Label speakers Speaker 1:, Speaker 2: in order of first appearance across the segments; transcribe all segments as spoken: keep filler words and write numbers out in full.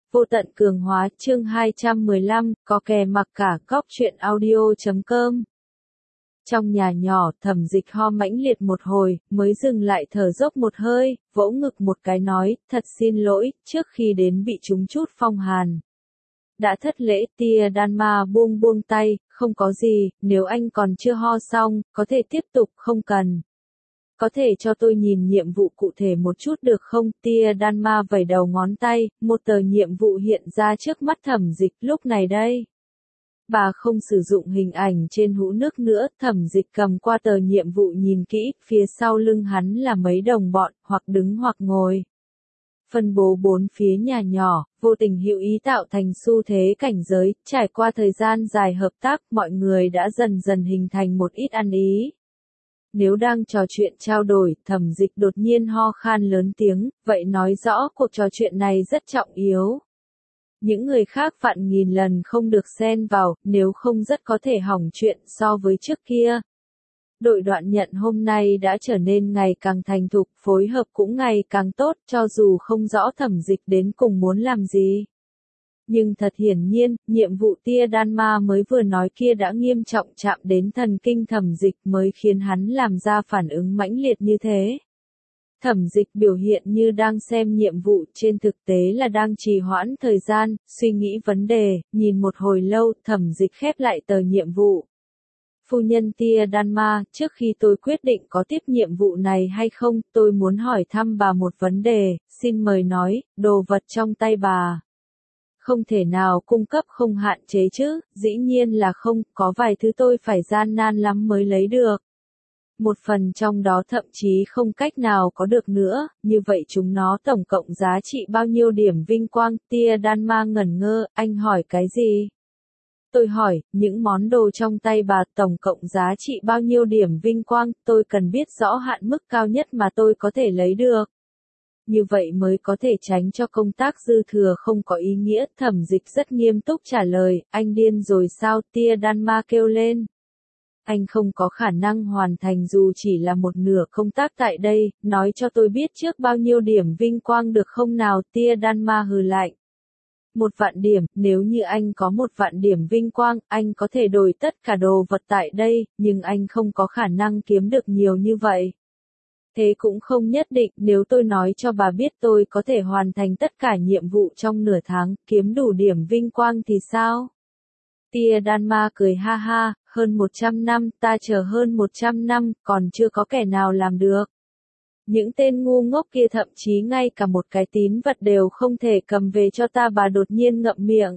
Speaker 1: Vô tận cường hóa chương hai trăm mười lăm, có kè mặc cả cóc truyện audio.com. Trong nhà nhỏ, Thẩm Dịch ho mãnh liệt một hồi, mới dừng lại thở dốc một hơi, vỗ ngực một cái nói, thật xin lỗi, trước khi đến bị trúng chút phong hàn. Đã thất lễ, Tia Đan Ma buông buông tay, không có gì, nếu anh còn chưa ho xong, có thể tiếp tục, không cần. Có thể cho tôi nhìn nhiệm vụ cụ thể một chút được không? Tia Đan Ma vẩy đầu ngón tay, một tờ nhiệm vụ hiện ra trước mắt Thẩm Dịch lúc này đây. Bà không sử dụng hình ảnh trên hũ nước nữa, Thẩm Dịch cầm qua tờ nhiệm vụ nhìn kỹ, phía sau lưng hắn là mấy đồng bọn, hoặc đứng hoặc ngồi. Phân bố bốn phía nhà nhỏ, vô tình hữu ý tạo thành xu thế cảnh giới, trải qua thời gian dài hợp tác, mọi người đã dần dần hình thành một ít ăn ý. Nếu đang trò chuyện trao đổi, Thẩm Dịch đột nhiên ho khan lớn tiếng, vậy nói rõ cuộc trò chuyện này rất trọng yếu. Những người khác vạn nghìn lần không được xen vào, nếu không rất có thể hỏng chuyện so với trước kia. Đội đoạn nhận hôm nay đã trở nên ngày càng thành thục, phối hợp cũng ngày càng tốt, cho dù không rõ Thẩm Dịch đến cùng muốn làm gì. Nhưng thật hiển nhiên, nhiệm vụ Tia Đan Ma mới vừa nói kia đã nghiêm trọng chạm đến thần kinh Thẩm Dịch mới khiến hắn làm ra phản ứng mãnh liệt như thế. Thẩm Dịch biểu hiện như đang xem nhiệm vụ, trên thực tế là đang trì hoãn thời gian, suy nghĩ vấn đề, nhìn một hồi lâu, Thẩm Dịch khép lại tờ nhiệm vụ. Phu nhân Tia Đan Ma, trước khi tôi quyết định có tiếp nhiệm vụ này hay không, tôi muốn hỏi thăm bà một vấn đề, xin mời nói, đồ vật trong tay bà. Không thể nào cung cấp không hạn chế chứ, dĩ nhiên là không, có vài thứ tôi phải gian nan lắm mới lấy được. Một phần trong đó thậm chí không cách nào có được nữa, như vậy chúng nó tổng cộng giá trị bao nhiêu điểm vinh quang? Tia Đan Ma ngẩn ngơ, anh hỏi cái gì? Tôi hỏi, những món đồ trong tay bà tổng cộng giá trị bao nhiêu điểm vinh quang, tôi cần biết rõ hạn mức cao nhất mà tôi có thể lấy được. Như vậy mới có thể tránh cho công tác dư thừa không có ý nghĩa. Thẩm Dịch rất nghiêm túc trả lời, anh điên rồi sao? Tia Đan Ma kêu lên. Anh không có khả năng hoàn thành dù chỉ là một nửa công tác tại đây, nói cho tôi biết trước bao nhiêu điểm vinh quang được không nào? Tia Đan Ma hừ lạnh. Một vạn điểm, nếu như anh có một vạn điểm vinh quang, anh có thể đổi tất cả đồ vật tại đây, nhưng anh không có khả năng kiếm được nhiều như vậy. Thế cũng không nhất định, nếu tôi nói cho bà biết tôi có thể hoàn thành tất cả nhiệm vụ trong nửa tháng, kiếm đủ điểm vinh quang thì sao? Tia Đan Ma cười ha ha, hơn một trăm năm, ta chờ hơn một trăm năm, còn chưa có kẻ nào làm được. Những tên ngu ngốc kia thậm chí ngay cả một cái tín vật đều không thể cầm về cho ta. Bà đột nhiên ngậm miệng.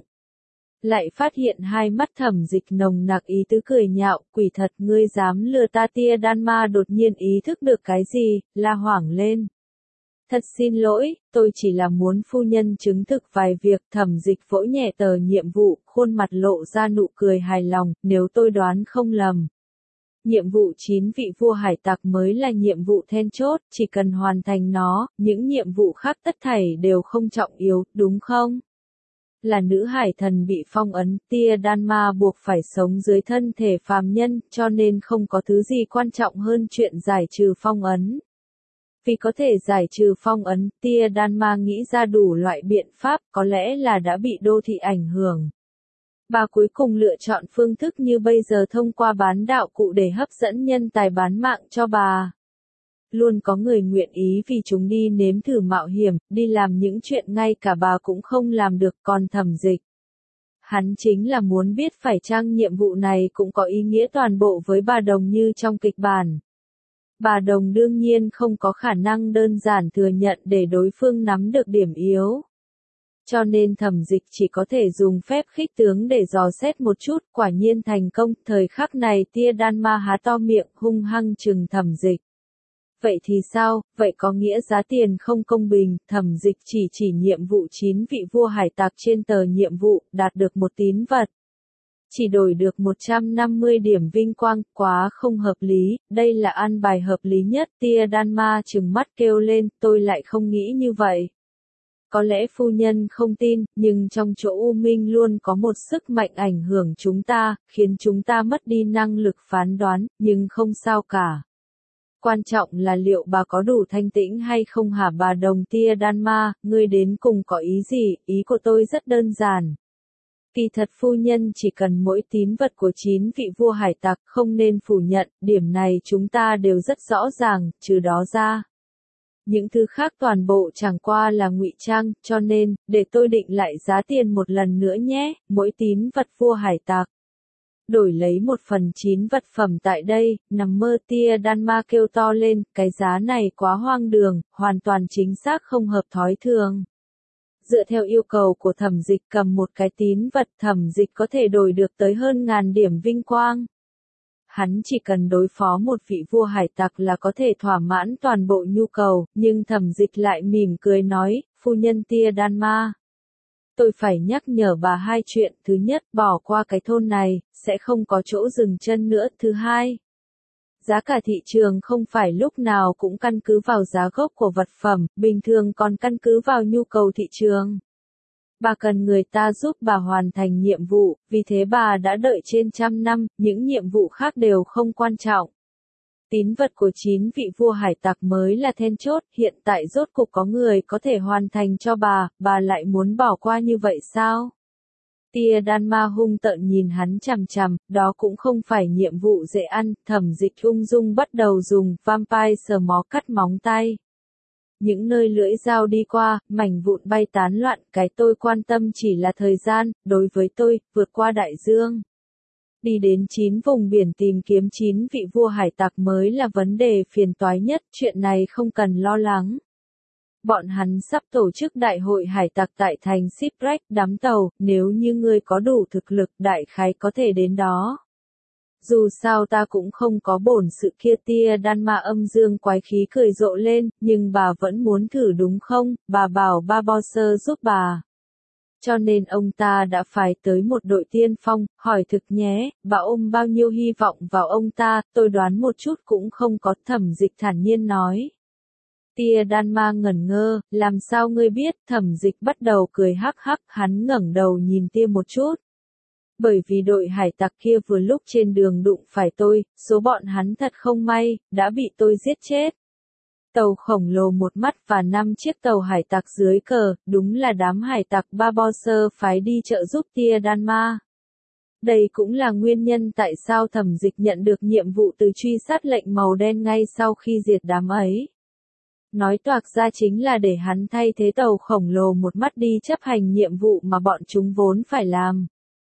Speaker 1: Lại phát hiện hai mắt Thẩm Dịch nồng nặc ý tứ cười nhạo, quỷ thật ngươi dám lừa ta? Tia Đan Ma đột nhiên ý thức được cái gì, la hoảng lên. Thật xin lỗi, tôi chỉ là muốn phu nhân chứng thực vài việc. Thẩm Dịch vỗ nhẹ tờ nhiệm vụ, khuôn mặt lộ ra nụ cười hài lòng, nếu tôi đoán không lầm. Nhiệm vụ chín vị vua hải tặc mới là nhiệm vụ then chốt, chỉ cần hoàn thành nó, những nhiệm vụ khác tất thảy đều không trọng yếu, đúng không? Là nữ hải thần bị phong ấn, Tia Đan Ma buộc phải sống dưới thân thể phàm nhân, cho nên không có thứ gì quan trọng hơn chuyện giải trừ phong ấn. Vì có thể giải trừ phong ấn, Tia Đan Ma nghĩ ra đủ loại biện pháp, có lẽ là đã bị đô thị ảnh hưởng. Bà cuối cùng lựa chọn phương thức như bây giờ thông qua bán đạo cụ để hấp dẫn nhân tài bán mạng cho bà. Luôn có người nguyện ý vì chúng đi nếm thử mạo hiểm, đi làm những chuyện ngay cả bà cũng không làm được. Còn Thẩm Dịch, hắn chính là muốn biết phải chăng nhiệm vụ này cũng có ý nghĩa toàn bộ với bà Đồng như trong kịch bản. Bà Đồng đương nhiên không có khả năng đơn giản thừa nhận để đối phương nắm được điểm yếu. Cho nên Thẩm Dịch chỉ có thể dùng phép khích tướng để dò xét một chút, quả nhiên thành công. Thời khắc này Tia Đan Ma há to miệng, hung hăng trừng Thẩm Dịch. Vậy thì sao, vậy có nghĩa giá tiền không công bình? Thẩm Dịch chỉ chỉ nhiệm vụ chín vị vua hải tặc trên tờ nhiệm vụ, đạt được một tín vật. Chỉ đổi được một trăm năm mươi điểm vinh quang, quá không hợp lý, đây là an bài hợp lý nhất. Tia Đan Ma trừng mắt kêu lên, tôi lại không nghĩ như vậy. Có lẽ phu nhân không tin, nhưng trong chỗ U Minh luôn có một sức mạnh ảnh hưởng chúng ta, khiến chúng ta mất đi năng lực phán đoán, nhưng không sao cả. Quan trọng là liệu bà có đủ thanh tĩnh hay không hả bà đồng tia đan ma, ngươi đến cùng có ý gì, ý của tôi rất đơn giản. Kỳ thật phu nhân chỉ cần mỗi tín vật của chín vị vua hải tặc, không nên phủ nhận, điểm này chúng ta đều rất rõ ràng, trừ đó ra. Những thứ khác toàn bộ chẳng qua là ngụy trang, cho nên, để tôi định lại giá tiền một lần nữa nhé, mỗi tín vật vua hải tặc. Đổi lấy một phần chín vật phẩm tại đây, nằm mơ tia đan ma kêu to lên, cái giá này quá hoang đường, hoàn toàn chính xác không hợp thói thường. Dựa theo yêu cầu của thẩm dịch cầm một cái tín vật thẩm dịch có thể đổi được tới hơn ngàn điểm vinh quang. Hắn chỉ cần đối phó một vị vua hải tặc là có thể thỏa mãn toàn bộ nhu cầu, nhưng thẩm dịch lại mỉm cười nói, phu nhân tia đan ma. Tôi phải nhắc nhở bà hai chuyện, thứ nhất, bỏ qua cái thôn này, sẽ không có chỗ dừng chân nữa, thứ hai. Giá cả thị trường không phải lúc nào cũng căn cứ vào giá gốc của vật phẩm, bình thường còn căn cứ vào nhu cầu thị trường. Bà cần người ta giúp bà hoàn thành nhiệm vụ, vì thế bà đã đợi trên trăm năm, những nhiệm vụ khác đều không quan trọng. Tín vật của chín vị vua hải tặc mới là then chốt, hiện tại rốt cục có người có thể hoàn thành cho bà, bà lại muốn bỏ qua như vậy sao? Tia đan ma hung tợn nhìn hắn chằm chằm, đó cũng không phải nhiệm vụ dễ ăn, thẩm dịch ung dung bắt đầu dùng vampire sờ mó cắt móng tay. Những nơi lưỡi dao đi qua, mảnh vụn bay tán loạn, cái tôi quan tâm chỉ là thời gian, đối với tôi, vượt qua đại dương. Đi đến chín vùng biển tìm kiếm chín vị vua hải tặc mới là vấn đề phiền toái nhất, chuyện này không cần lo lắng. Bọn hắn sắp tổ chức đại hội hải tặc tại thành Shipwreck đắm tàu, nếu như ngươi có đủ thực lực đại khái có thể đến đó. Dù sao ta cũng không có bổn sự kia tia đan ma âm dương quái khí cười rộ lên, nhưng bà vẫn muốn thử đúng không, bà bảo Barbossa giúp bà. Cho nên ông ta đã phái tới một đội tiên phong, hỏi thực nhé, bà ôm bao nhiêu hy vọng vào ông ta, tôi đoán một chút cũng không có thẩm dịch thản nhiên nói. Tia đan ma ngẩn ngơ, làm sao ngươi biết, thẩm dịch bắt đầu cười hắc hắc, hắn ngẩng đầu nhìn tia một chút. Bởi vì đội hải tặc kia vừa lúc trên đường đụng phải tôi, số bọn hắn thật không may, đã bị tôi giết chết. Tàu khổng lồ một mắt và năm chiếc tàu hải tặc dưới cờ, đúng là đám hải tặc Barbossa phái đi trợ giúp tia đan ma. Đây cũng là nguyên nhân tại sao thẩm dịch nhận được nhiệm vụ từ truy sát lệnh màu đen ngay sau khi diệt đám ấy. Nói toạc ra chính là để hắn thay thế tàu khổng lồ một mắt đi chấp hành nhiệm vụ mà bọn chúng vốn phải làm.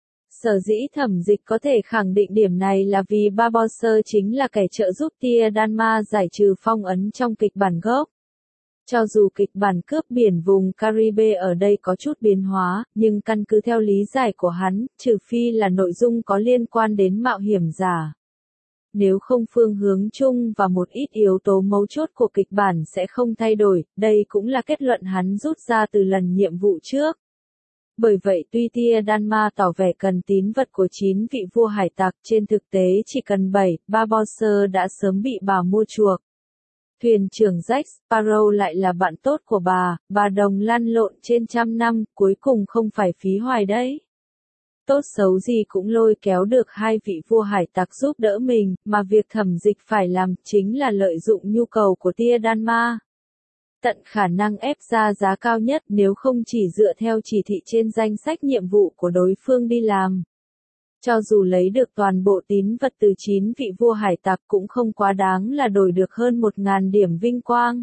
Speaker 1: Sở dĩ thẩm dịch có thể khẳng định điểm này là vì Barbossa chính là kẻ trợ giúp tia đan ma giải trừ phong ấn trong kịch bản gốc. Cho dù kịch bản cướp biển vùng Caribe ở đây có chút biến hóa, nhưng căn cứ theo lý giải của hắn, trừ phi là nội dung có liên quan đến mạo hiểm giả. Nếu không phương hướng chung và một ít yếu tố mấu chốt của kịch bản sẽ không thay đổi, đây cũng là kết luận hắn rút ra từ lần nhiệm vụ trước. Bởi vậy tuy tia đan ma tỏ vẻ cần tín vật của chín vị vua hải tặc, trên thực tế chỉ cần bảy, Barbossa đã sớm bị bà mua chuộc. Thuyền trưởng Jack Sparrow lại là bạn tốt của bà, bà đồng lăn lộn trên trăm năm, cuối cùng không phải phí hoài đấy. Tốt xấu gì cũng lôi kéo được hai vị vua hải tặc giúp đỡ mình, mà việc thẩm dịch phải làm chính là lợi dụng nhu cầu của tia đan ma. Tận khả năng ép ra giá cao nhất nếu không chỉ dựa theo chỉ thị trên danh sách nhiệm vụ của đối phương đi làm. Cho dù lấy được toàn bộ tín vật từ chín vị vua hải tặc cũng không quá đáng là đổi được hơn một ngàn điểm vinh quang.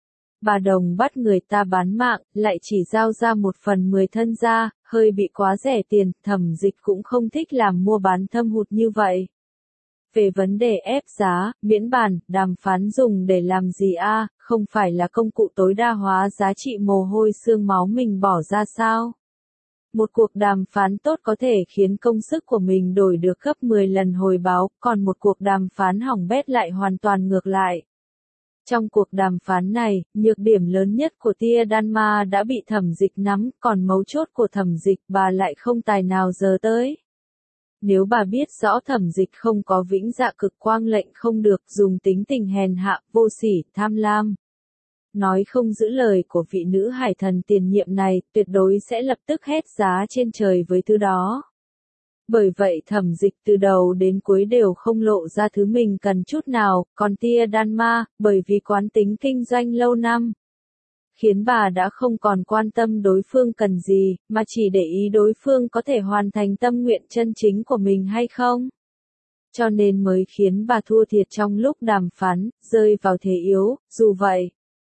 Speaker 1: Bà đồng bắt người ta bán mạng, lại chỉ giao ra một phần mười thân gia, hơi bị quá rẻ tiền, thẩm dịch cũng không thích làm mua bán thâm hụt như vậy. Về vấn đề ép giá, miễn bàn, đàm phán dùng để làm gì a, không phải là công cụ tối đa hóa giá trị mồ hôi xương máu mình bỏ ra sao? Một cuộc đàm phán tốt có thể khiến công sức của mình đổi được gấp mười lần hồi báo, còn một cuộc đàm phán hỏng bét lại hoàn toàn ngược lại. Trong cuộc đàm phán này, nhược điểm lớn nhất của tia đan ma đã bị thẩm dịch nắm, còn mấu chốt của thẩm dịch bà lại không tài nào giờ tới. Nếu bà biết rõ thẩm dịch không có vĩnh dạ cực quang lệnh không được dùng tính tình hèn hạ, vô sỉ, tham lam. Nói không giữ lời của vị nữ hải thần tiền nhiệm này, tuyệt đối sẽ lập tức hét giá trên trời với thứ đó. Bởi vậy Thẩm Dịch từ đầu đến cuối đều không lộ ra thứ mình cần chút nào, còn Tia Đan Ma, bởi vì quán tính kinh doanh lâu năm, khiến bà đã không còn quan tâm đối phương cần gì, mà chỉ để ý đối phương có thể hoàn thành tâm nguyện chân chính của mình hay không. Cho nên mới khiến bà thua thiệt trong lúc đàm phán, rơi vào thế yếu. Dù vậy,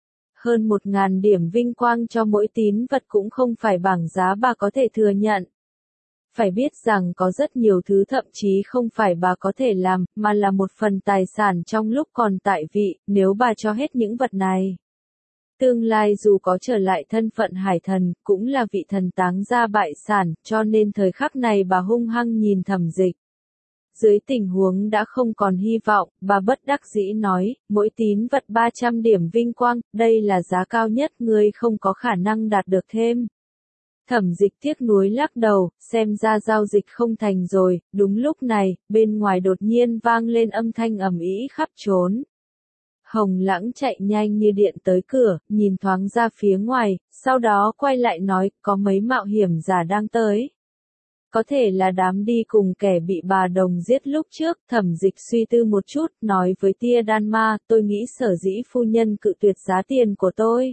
Speaker 1: hơn một ngàn điểm vinh quang cho mỗi tín vật cũng không phải bảng giá bà có thể thừa nhận. Phải biết rằng có rất nhiều thứ thậm chí không phải bà có thể làm, mà là một phần tài sản trong lúc còn tại vị, nếu bà cho hết những vật này. Tương lai dù có trở lại thân phận hải thần, cũng là vị thần táng gia bại sản, cho nên thời khắc này bà hung hăng nhìn Thẩm Dịch. Dưới tình huống đã không còn hy vọng, bà bất đắc dĩ nói, mỗi tín vật ba trăm điểm vinh quang, đây là giá cao nhất, ngươi không có khả năng đạt được thêm. Thẩm Dịch tiếc nuối lắc đầu, xem ra giao dịch không thành rồi. Đúng lúc này, bên ngoài đột nhiên vang lên âm thanh ầm ĩ khắp trốn. Hồng Lãng chạy nhanh như điện tới cửa, nhìn thoáng ra phía ngoài, sau đó quay lại nói, có mấy mạo hiểm giả đang tới. Có thể là đám đi cùng kẻ bị bà đồng giết lúc trước. Thẩm Dịch suy tư một chút, nói với Tia Đan Ma, tôi nghĩ sở dĩ phu nhân cự tuyệt giá tiền của tôi.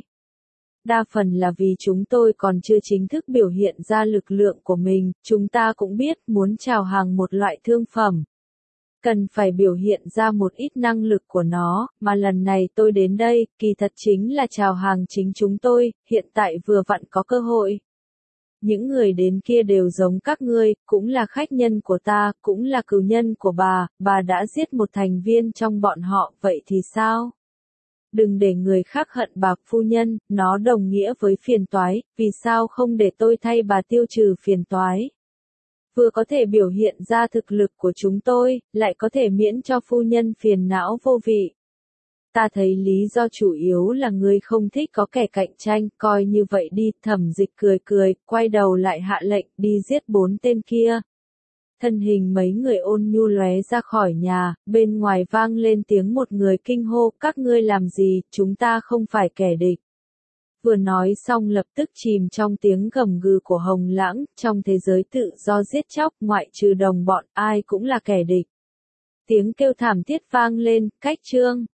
Speaker 1: Đa phần là vì chúng tôi còn chưa chính thức biểu hiện ra lực lượng của mình, chúng ta cũng biết muốn chào hàng một loại thương phẩm. Cần phải biểu hiện ra một ít năng lực của nó, mà lần này tôi đến đây, kỳ thật chính là chào hàng chính chúng tôi, hiện tại vừa vặn có cơ hội. Những người đến kia đều giống các ngươi, cũng là khách nhân của ta, cũng là cừu nhân của bà, bà đã giết một thành viên trong bọn họ, vậy thì sao? Đừng để người khác hận bà phu nhân, nó đồng nghĩa với phiền toái, vì sao không để tôi thay bà tiêu trừ phiền toái? Vừa có thể biểu hiện ra thực lực của chúng tôi, lại có thể miễn cho phu nhân phiền não vô vị. Ta thấy lý do chủ yếu là ngươi không thích có kẻ cạnh tranh, coi như vậy đi. Thẩm Dịch cười cười, quay đầu lại hạ lệnh, đi giết bốn tên kia. Thân hình mấy người ôn nhu lóe ra khỏi nhà, bên ngoài vang lên tiếng một người kinh hô, các ngươi làm gì, chúng ta không phải kẻ địch. Vừa nói xong lập tức chìm trong tiếng gầm gừ của Hồng Lãng, trong thế giới tự do giết chóc, ngoại trừ đồng bọn, ai cũng là kẻ địch. Tiếng kêu thảm thiết vang lên, cách chương.